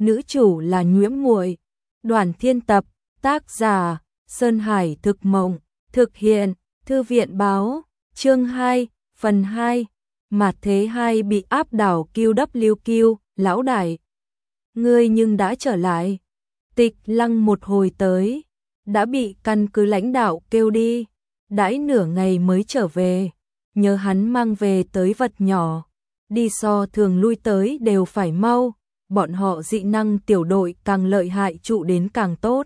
nữ chủ là Nhuễm Muội. Đoàn Thiên Tập, tác giả Sơn Hải Thực Mộng, thực hiện Thư viện Báo, chương 2, phần 2. Mạt Thế Hai bị áp đảo QWQ, lão đại. Ngươi nhưng đã trở lại. Tịch Lăng một hồi tới, đã bị căn cứ lãnh đạo kêu đi, đãi nửa ngày mới trở về. Nhớ hắn mang về tới vật nhỏ, đi so thường lui tới đều phải mau. Bọn họ dị năng tiểu đội càng lợi hại trụ đến càng tốt.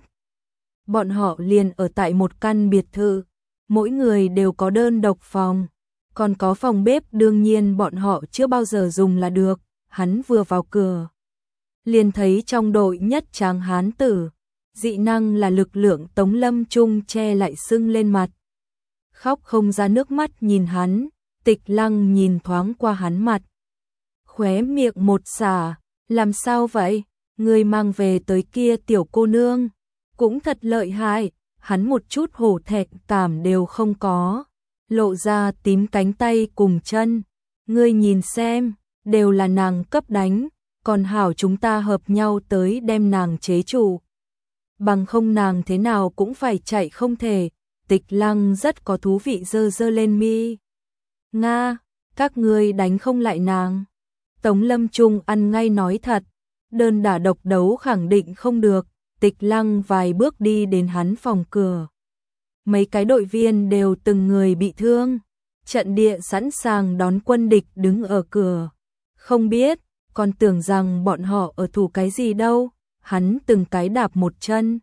Bọn họ liền ở tại một căn biệt thự, mỗi người đều có đơn độc phòng, còn có phòng bếp đương nhiên bọn họ chưa bao giờ dùng là được. Hắn vừa vào cửa, liền thấy trong đội nhất tráng hán tử, dị năng là lực lượng Tống Lâm Trung che lại sưng lên mặt. Khóc không ra nước mắt nhìn hắn, Tịch Lăng nhìn thoáng qua hắn mặt. Khóe miệng một xả, làm sao vậy? Người mang về tới kia tiểu cô nương, cũng thật lợi hại, hắn một chút hổ thẹn cảm đều không có, lộ ra tím cánh tay cùng chân. Ngươi nhìn xem, đều là nàng cấp đánh, còn hảo chúng ta hợp nhau tới đem nàng chế trụ. Bằng không nàng thế nào cũng phải chạy không thể. Tịch Lăng rất có thú vị giơ giơ lên mi. Nga, các ngươi đánh không lại nàng. Tống Lâm Trung ăn ngay nói thật, đơn đả độc đấu khẳng định không được. Tịch Lăng vài bước đi đến hắn phòng cửa. Mấy cái đội viên đều từng người bị thương, trận địa sẵn sàng đón quân địch đứng ở cửa. Không biết, còn tưởng rằng bọn họ ở thủ cái gì đâu. Hắn từng cái đạp một chân.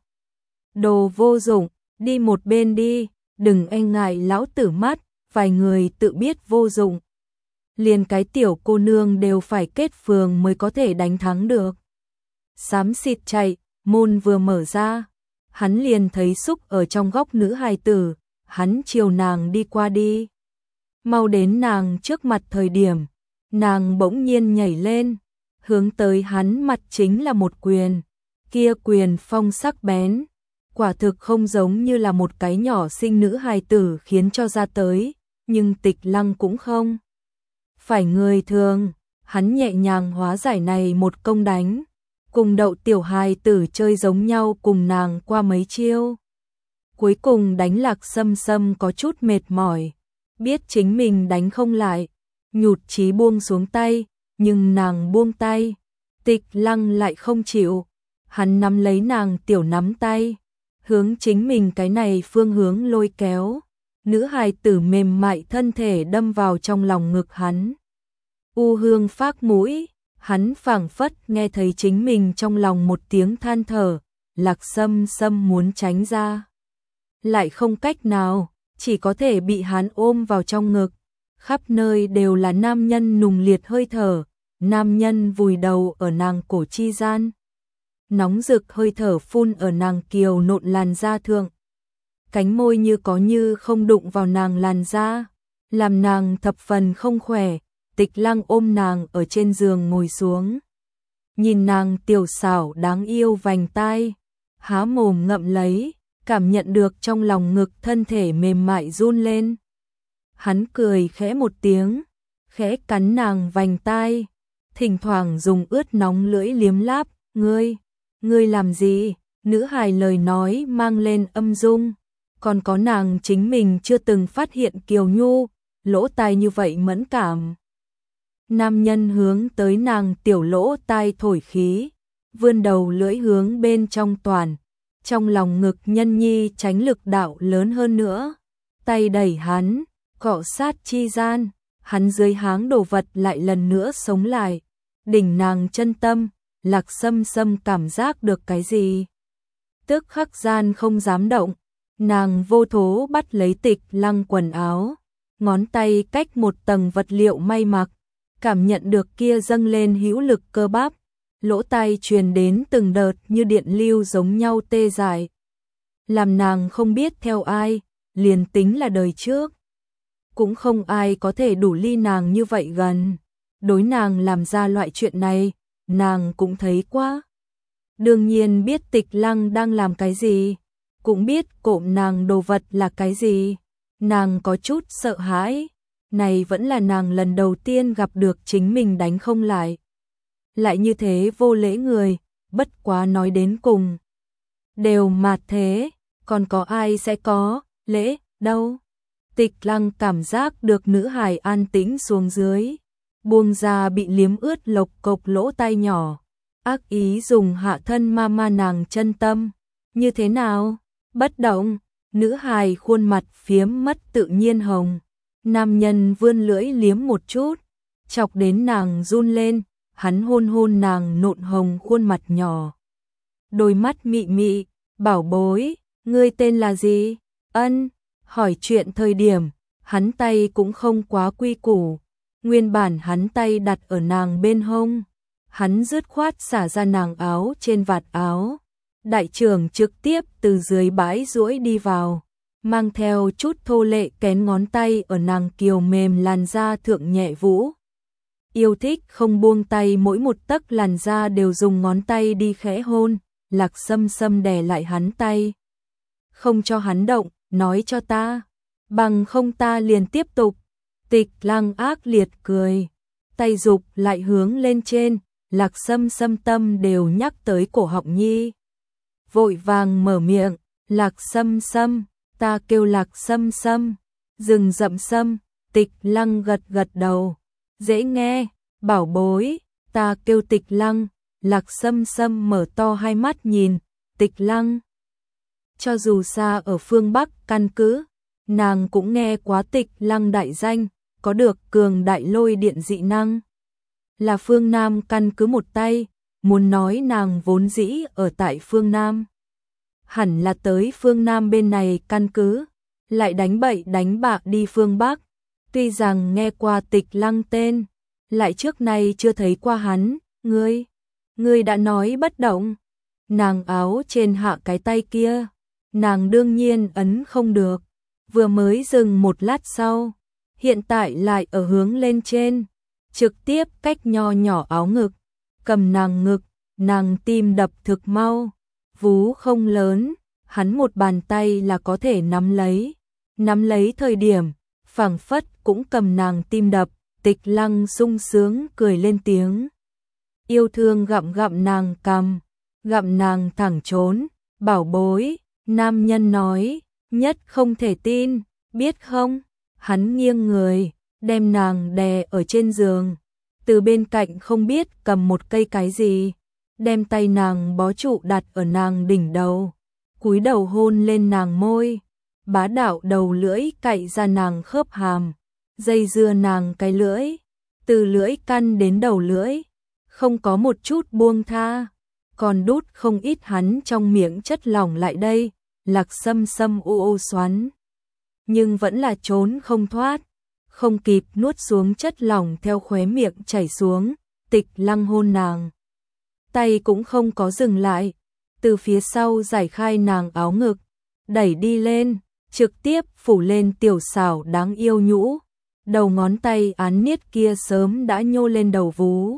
Đồ vô dụng, đi một bên đi, đừng e ngại lão tử mắt, vài người tự biết vô dụng. Liền cái tiểu cô nương đều phải kết phường mới có thể đánh thắng được. Xám xịt chạy, môn vừa mở ra, hắn liền thấy xúc ở trong góc nữ hài tử, hắn chiều nàng đi qua đi. Mau đến nàng trước mặt thời điểm, nàng bỗng nhiên nhảy lên, hướng tới hắn mặt chính là một quyền. Kia quyền phong sắc bén, quả thực không giống như là một cái nhỏ xinh nữ hài tử khiến cho ra tới, nhưng Tịch Lăng cũng không phải người thường, hắn nhẹ nhàng hóa giải này một công đánh, cùng đậu tiểu hài tử chơi giống nhau cùng nàng qua mấy chiêu. Cuối cùng đánh Lạc Sâm Sâm có chút mệt mỏi, biết chính mình đánh không lại, nhụt chí buông xuống tay, nhưng nàng buông tay, Tịch Lăng lại không chịu. Hắn nắm lấy nàng tiểu nắm tay, hướng chính mình cái này phương hướng lôi kéo. Nữ hài tử mềm mại thân thể đâm vào trong lòng ngực hắn. U hương phác mũi, hắn phảng phất nghe thấy chính mình trong lòng một tiếng than thở. Lạc Sâm Sâm muốn tránh ra, lại không cách nào, chỉ có thể bị hắn ôm vào trong ngực. Khắp nơi đều là nam nhân nùng liệt hơi thở, nam nhân vùi đầu ở nàng cổ chi gian. Nóng rực hơi thở phun ở nàng kiều nộn làn da thượng. Cánh môi như có như không đụng vào nàng làn da, làm nàng thập phần không khỏe. Tịch Lăng ôm nàng ở trên giường ngồi xuống, nhìn nàng tiểu xảo đáng yêu vành tai, há mồm ngậm lấy, cảm nhận được trong lòng ngực thân thể mềm mại run lên. Hắn cười khẽ một tiếng, khẽ cắn nàng vành tai, thỉnh thoảng dùng ướt nóng lưỡi liếm láp. Ngươi làm gì? Nữ hài lời nói mang lên âm dung, còn có nàng chính mình chưa từng phát hiện kiều nhu, lỗ tai như vậy mẫn cảm. Nam nhân hướng tới nàng tiểu lỗ tai thổi khí, vươn đầu lưỡi hướng bên trong toàn, trong lòng ngực nhân nhi tránh lực đạo lớn hơn nữa. Tay đẩy hắn, cọ sát chi gian, hắn dưới háng đồ vật lại lần nữa sống lại, đỉnh nàng chân tâm. Lạc Sâm Sâm cảm giác được cái gì? Tức khắc gian không dám động, nàng vô thố bắt lấy Tịch Lăng quần áo, ngón tay cách một tầng vật liệu may mặc, cảm nhận được kia dâng lên hữu lực cơ bắp, lỗ tai truyền đến từng đợt như điện lưu giống nhau tê dại. Làm nàng không biết theo ai, liền tính là đời trước, cũng không ai có thể đủ ly nàng như vậy gần. Đối nàng làm ra loại chuyện này, nàng cũng thấy quá. Đương nhiên biết Tịch Lăng đang làm cái gì, cũng biết cộm nàng đồ vật là cái gì. Nàng có chút sợ hãi, này vẫn là nàng lần đầu tiên gặp được chính mình đánh không lại. Lại như thế vô lễ người, bất quá nói đến cùng. Đều mạt thế, còn có ai sẽ có lễ đâu. Tịch Lăng cảm giác được nữ hài an tĩnh xuống dưới, buông ra bị liếm ướt lộc cộc lỗ tai nhỏ, ác ý dùng hạ thân ma nàng chân tâm. Như thế nào? Bất động. Nữ hài khuôn mặt phiếm mất tự nhiên hồng. Nam nhân vươn lưỡi liếm một chút, chọc đến nàng run lên, hắn hôn hôn nàng nộn hồng khuôn mặt nhỏ. Đôi mắt mị mị, bảo bối, ngươi tên là gì? Ân, hỏi chuyện thời điểm, hắn tay cũng không quá quy củ. Nguyên bản hắn tay đặt ở nàng bên hông, hắn dứt khoát xả ra nàng áo trên vạt áo. Đại trưởng trực tiếp từ dưới bãi duỗi đi vào, mang theo chút thô lệ kén ngón tay ở nàng kiều mềm làn da thượng nhẹ vũ. Yêu thích không buông tay, mỗi một tấc làn da đều dùng ngón tay đi khẽ hôn. Lạc Sâm Sâm đè lại hắn tay, không cho hắn động, nói cho ta, bằng không ta liền tiếp tục. Tịch Lăng ác liệt cười, tay dục lại hướng lên trên, Lạc Sâm Sâm tâm đều nhắc tới cổ họng nhi. Vội vàng mở miệng, Lạc Sâm Sâm, ta kêu Lạc Sâm Sâm, rừng rậm sâm. Tịch Lăng gật gật đầu, dễ nghe, bảo bối, ta kêu Tịch Lăng. Lạc Sâm Sâm mở to hai mắt nhìn Tịch Lăng. Cho dù xa ở phương Bắc căn cứ, nàng cũng nghe quá Tịch Lăng đại danh, có được cường đại lôi điện dị năng. Là phương Nam căn cứ một tay, muốn nói nàng vốn dĩ ở tại phương Nam. Hẳn là tới phương Nam bên này căn cứ, lại đánh bậy đánh bạ đi phương Bắc. Tuy rằng nghe qua Tịch Lăng tên, lại trước nay chưa thấy qua hắn. Ngươi đã nói bất động. Nàng áo trên hạ cái tay kia, nàng đương nhiên ấn không được. Vừa mới dừng một lát sau, hiện tại lại ở hướng lên trên, trực tiếp cách nho nhỏ áo ngực, cầm nàng ngực, nàng tim đập thực mau. Vú không lớn, hắn một bàn tay là có thể nắm lấy thời điểm, phảng phất cũng cầm nàng tim đập. Tịch Lăng sung sướng cười lên tiếng, yêu thương gặm gặm nàng cằm, gặm nàng thẳng trốn. Bảo bối, nam nhân nói, nhất không thể tin, biết không? Hắn nghiêng người, đem nàng đè ở trên giường, từ bên cạnh không biết cầm một cây cái gì, đem tay nàng bó trụ đặt ở nàng đỉnh đầu, cúi đầu hôn lên nàng môi, bá đạo đầu lưỡi cạy ra nàng khớp hàm, dây dưa nàng cái lưỡi, từ lưỡi căn đến đầu lưỡi, không có một chút buông tha, còn đút không ít hắn trong miệng chất lỏng lại đây. Lạc Sâm Sâm u xoắn, nhưng vẫn là trốn không thoát, không kịp nuốt xuống chất lỏng theo khóe miệng chảy xuống. Tịch Lăng hôn nàng, tay cũng không có dừng lại, từ phía sau giải khai nàng áo ngực, đẩy đi lên, trực tiếp phủ lên tiểu xảo đáng yêu nhũ. Đầu ngón tay án niết kia sớm đã nhô lên đầu vú.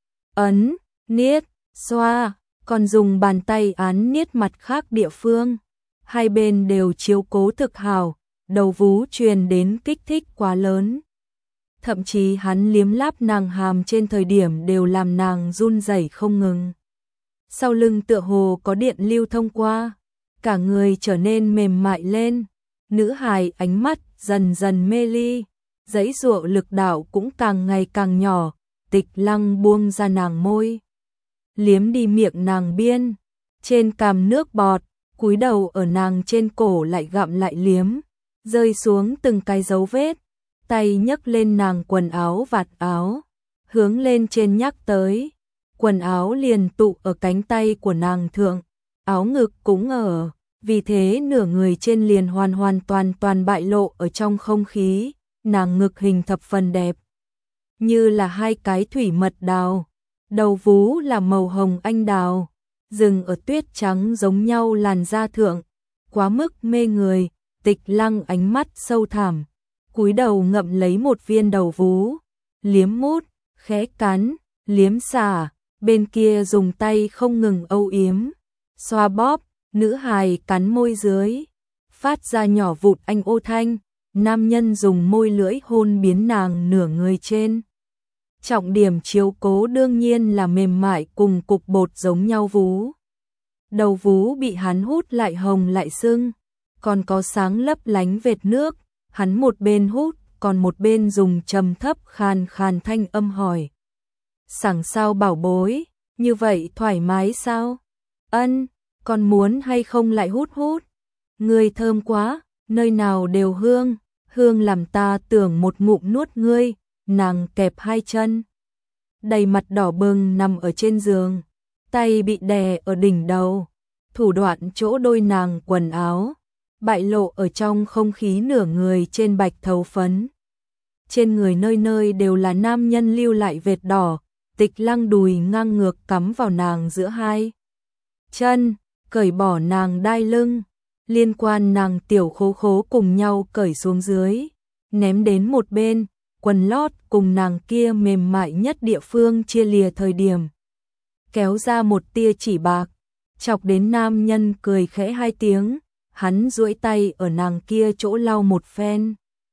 Ấn, niết, xoa, còn dùng bàn tay án niết mặt khác địa phương. Hai bên đều chiếu cố thực hào, đầu vú truyền đến kích thích quá lớn. Thậm chí hắn liếm láp nàng hàm trên thời điểm đều làm nàng run rẩy không ngừng. Sau lưng tựa hồ có điện lưu thông qua, cả người trở nên mềm mại lên. Nữ hài ánh mắt dần dần mê ly, giãy giụa lực đạo cũng càng ngày càng nhỏ. Tịch Lăng buông ra nàng môi, liếm đi miệng nàng biên, trên cằm nước bọt, cúi đầu ở nàng trên cổ lại gặm lại liếm, rơi xuống từng cái dấu vết, tay nhấc lên nàng quần áo vạt áo, hướng lên trên nhắc tới, quần áo liền tụ ở cánh tay của nàng thượng, áo ngực cũng ở, vì thế nửa người trên liền hoàn toàn bại lộ ở trong không khí. Nàng ngực hình thập phần đẹp, như là hai cái thủy mật đào, đầu vú là màu hồng anh đào, dừng ở tuyết trắng giống nhau làn da thượng, quá mức mê người. Tịch Lăng ánh mắt sâu thẳm, cúi đầu ngậm lấy một viên đầu vú, liếm mút, khẽ cắn, liếm xả, bên kia dùng tay không ngừng âu yếm, xoa bóp. Nữ hài cắn môi dưới, phát ra nhỏ vụt anh ô thanh. Nam nhân dùng môi lưỡi hôn biến nàng nửa người trên, Trọng điểm chiếu cố đương nhiên là mềm mại cùng cục bột giống nhau vú. Đầu vú bị hắn hút lại hồng lại sưng, còn có sáng lấp lánh vệt nước, hắn một bên hút, còn một bên dùng trầm thấp khàn khàn thanh âm hỏi. Sẵn sao bảo bối, như vậy thoải mái sao? Ân, còn muốn hay không lại hút hút? Ngươi thơm quá, nơi nào đều hương, hương làm ta tưởng một ngụm nuốt ngươi, nàng kẹp hai chân. Đầy mặt đỏ bừng nằm ở trên giường, tay bị đè ở đỉnh đầu, thủ đoạn chỗ đôi nàng quần áo, bại lộ ở trong không khí nửa người trên bạch thấu phấn. Trên người nơi nơi đều là nam nhân lưu lại vệt đỏ, Tịch Lăng đùi ngang ngược cắm vào nàng giữa hai chân, cởi bỏ nàng đai lưng, liên quan nàng tiểu khố khố cùng nhau cởi xuống dưới, ném đến một bên, quần lót cùng nàng kia mềm mại nhất địa phương chia lìa thời điểm. Kéo ra một tia chỉ bạc, chọc đến nam nhân cười khẽ hai tiếng, hắn duỗi tay ở nàng kia chỗ lau một phen.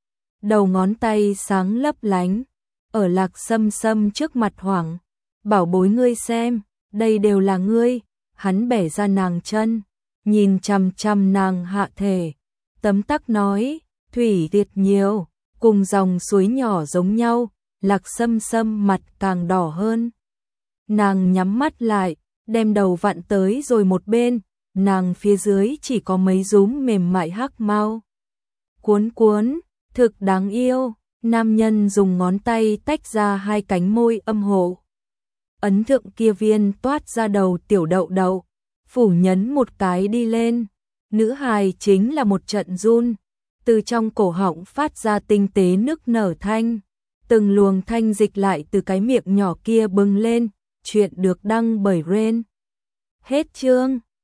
Đầu ngón tay sáng lấp lánh, ở Lạc Sâm Sâm trước mặt hoảng, bảo bối ngươi xem, đây đều là ngươi, hắn bẻ ra nàng chân, nhìn chằm chằm nàng hạ thể, tấm tắc nói, thủy tiệt nhiều, cùng dòng suối nhỏ giống nhau, Lạc Sâm Sâm mặt càng đỏ hơn. Nàng nhắm mắt lại, đem đầu vặn tới rồi một bên, nàng phía dưới chỉ có mấy rúm mềm mại hắc mau. Cuốn cuốn, thực đáng yêu, nam nhân dùng ngón tay tách ra hai cánh môi âm hộ. Ấn thượng kia viên toát ra đầu tiểu đậu đậu, phủ nhấn một cái đi lên, nữ hài chính là một trận run, từ trong cổ họng phát ra tinh tế nức nở thanh, từng luồng thanh dịch lại từ cái miệng nhỏ kia bừng lên, chuyện được đăng bởi Ren. Hết chương.